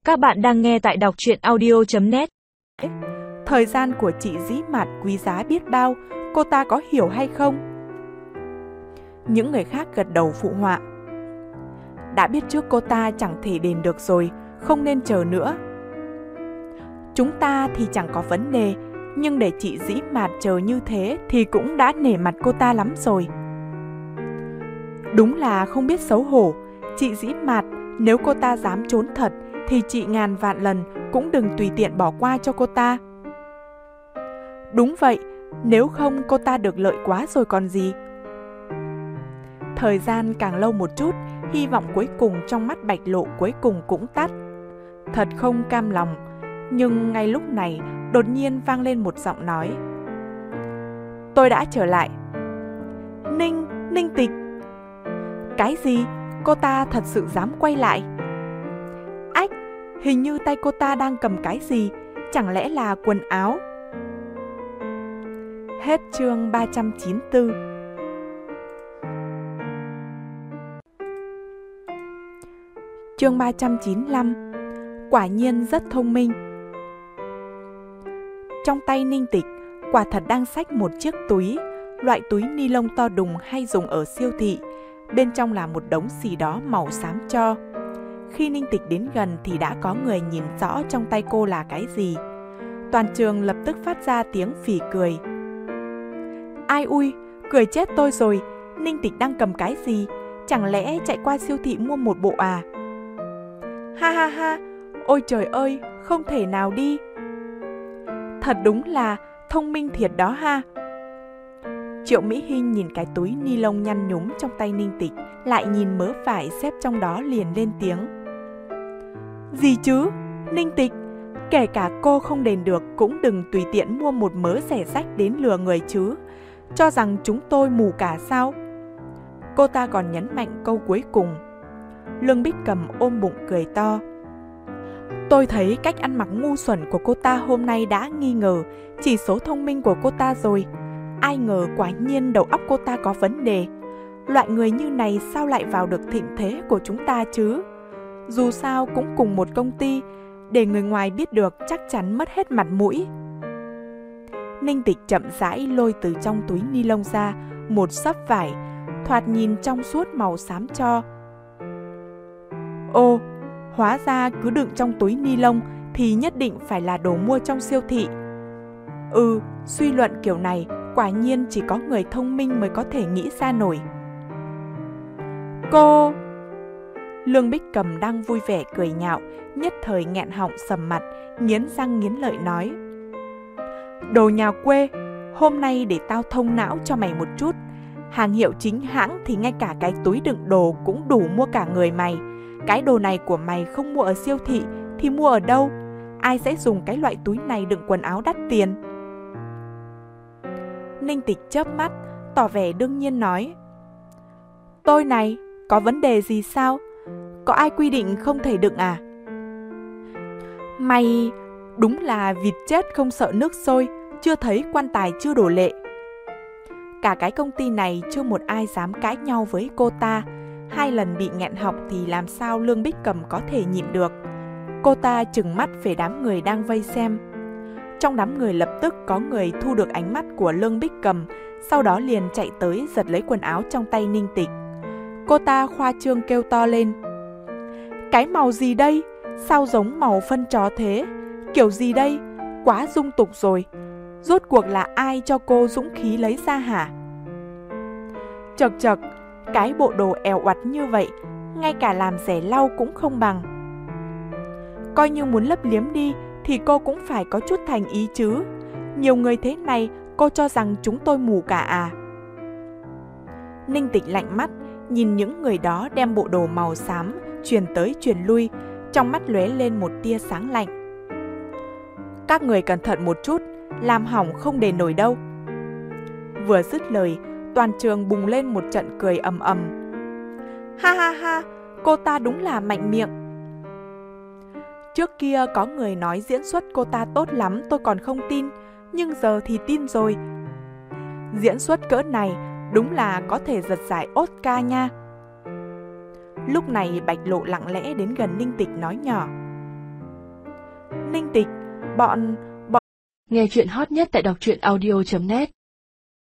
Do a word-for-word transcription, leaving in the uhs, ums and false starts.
Các bạn đang nghe tại đọc truyện audio chấm net. Thời gian của chị Dĩ Mạt quý giá biết bao, cô ta có hiểu hay không? Những người khác gật đầu phụ họa. Đã biết trước cô ta chẳng thể đền được rồi, không nên chờ nữa. Chúng ta thì chẳng có vấn đề, nhưng để chị Dĩ Mạt chờ như thế thì cũng đã nể mặt cô ta lắm rồi. Đúng là không biết xấu hổ, chị Dĩ Mạt, nếu cô ta dám trốn thật thì chị ngàn vạn lần cũng đừng tùy tiện bỏ qua cho cô ta. Đúng vậy, nếu không cô ta được lợi quá rồi còn gì. Thời gian càng lâu một chút, hy vọng cuối cùng trong mắt Bạch Lộ cuối cùng cũng tắt. Thật không cam lòng, nhưng ngay lúc này đột nhiên vang lên một giọng nói. Tôi đã trở lại. Ninh, Ninh Tịch. Cái gì? Cô ta thật sự dám quay lại? Ách, hình như tay cô ta đang cầm cái gì, chẳng lẽ là quần áo? Hết chương ba trăm chín mươi tư. Chương ba trăm chín mươi lăm. Quả nhiên rất thông minh. Trong tay Ninh Tịch quả thật đang xách một chiếc túi, loại túi ni lông to đùng hay dùng ở siêu thị. Bên trong là một đống gì đó màu xám cho. Khi Ninh Tịch đến gần thì đã có người nhìn rõ trong tay cô là cái gì. Toàn trường lập tức phát ra tiếng phì cười. Ai ui, cười chết tôi rồi, Ninh Tịch đang cầm cái gì? Chẳng lẽ chạy qua siêu thị mua một bộ à? Ha ha ha, ôi trời ơi, không thể nào đi. Thật đúng là thông minh thiệt đó ha. Triệu Mỹ Hinh nhìn cái túi ni lông nhăn nhúm trong tay Ninh Tịch, lại nhìn mớ vải xếp trong đó liền lên tiếng. Gì chứ? Ninh Tịch, kể cả cô không đền được cũng đừng tùy tiện mua một mớ rẻ rách đến lừa người chứ. Cho rằng chúng tôi mù cả sao? Cô ta còn nhấn mạnh câu cuối cùng. Lương Bích Cầm ôm bụng cười to. Tôi thấy cách ăn mặc ngu xuẩn của cô ta hôm nay đã nghi ngờ chỉ số thông minh của cô ta rồi. Ai ngờ quả nhiên đầu óc cô ta có vấn đề. Loại người như này sao lại vào được thịnh thế của chúng ta chứ? Dù sao cũng cùng một công ty, để người ngoài biết được chắc chắn mất hết mặt mũi. Ninh Tịch chậm rãi lôi từ trong túi ni lông ra một xấp vải, thoạt nhìn trong suốt màu xám cho. Ô, hóa ra cứ đựng trong túi ni lông thì nhất định phải là đồ mua trong siêu thị. Ừ, suy luận kiểu này quả nhiên chỉ có người thông minh mới có thể nghĩ ra nổi. Cô... Lương Bích Cầm đang vui vẻ cười nhạo, nhất thời nghẹn họng sầm mặt, nghiến răng nghiến lợi nói. Đồ nhà quê, hôm nay để tao thông não cho mày một chút. Hàng hiệu chính hãng thì ngay cả cái túi đựng đồ cũng đủ mua cả người mày. Cái đồ này của mày không mua ở siêu thị thì mua ở đâu? Ai sẽ dùng cái loại túi này đựng quần áo đắt tiền? Ninh Tịch chớp mắt, tỏ vẻ đương nhiên nói. Tôi này, có vấn đề gì sao? Có ai quy định không thể đựng à? Mày đúng là vịt chết không sợ nước sôi, chưa thấy quan tài chưa đổ lệ. Cả cái công ty này chưa một ai dám cãi nhau với cô ta. Hai lần bị nghẹn họng thì làm sao Lương Bích Cầm có thể nhịn được. Cô ta trừng mắt về đám người đang vây xem. Trong đám người lập tức có người thu được ánh mắt của Lương Bích Cầm, sau đó liền chạy tới giật lấy quần áo trong tay Ninh Tịch. Cô ta khoa trương kêu to lên. Cái màu gì đây? Sao giống màu phân chó thế? Kiểu gì đây? Quá dung tục rồi. Rốt cuộc là ai cho cô dũng khí lấy ra hả? Chật chật, cái bộ đồ èo oặt như vậy, ngay cả làm rẻ lau cũng không bằng. Coi như muốn lấp liếm đi thì cô cũng phải có chút thành ý chứ. Nhiều người thế này, cô cho rằng chúng tôi mù cả à? Ninh Tịch lạnh mắt, nhìn những người đó đem bộ đồ màu xám truyền tới truyền lui, trong mắt lóe lên một tia sáng lạnh. Các người cẩn thận một chút, làm hỏng không đền nổi đâu. Vừa dứt lời, toàn trường bùng lên một trận cười ầm ầm. Ha ha ha, cô ta đúng là mạnh miệng. Trước kia có người nói diễn xuất cô ta tốt lắm tôi còn không tin, nhưng giờ thì tin rồi. Diễn xuất cỡ này đúng là có thể giật giải Oscar nha. Lúc này Bạch Lộ lặng lẽ đến gần Ninh Tịch nói nhỏ. Minh Tịch, bọn... Nghe chuyện hot nhất tại đọc truyện audio chấm net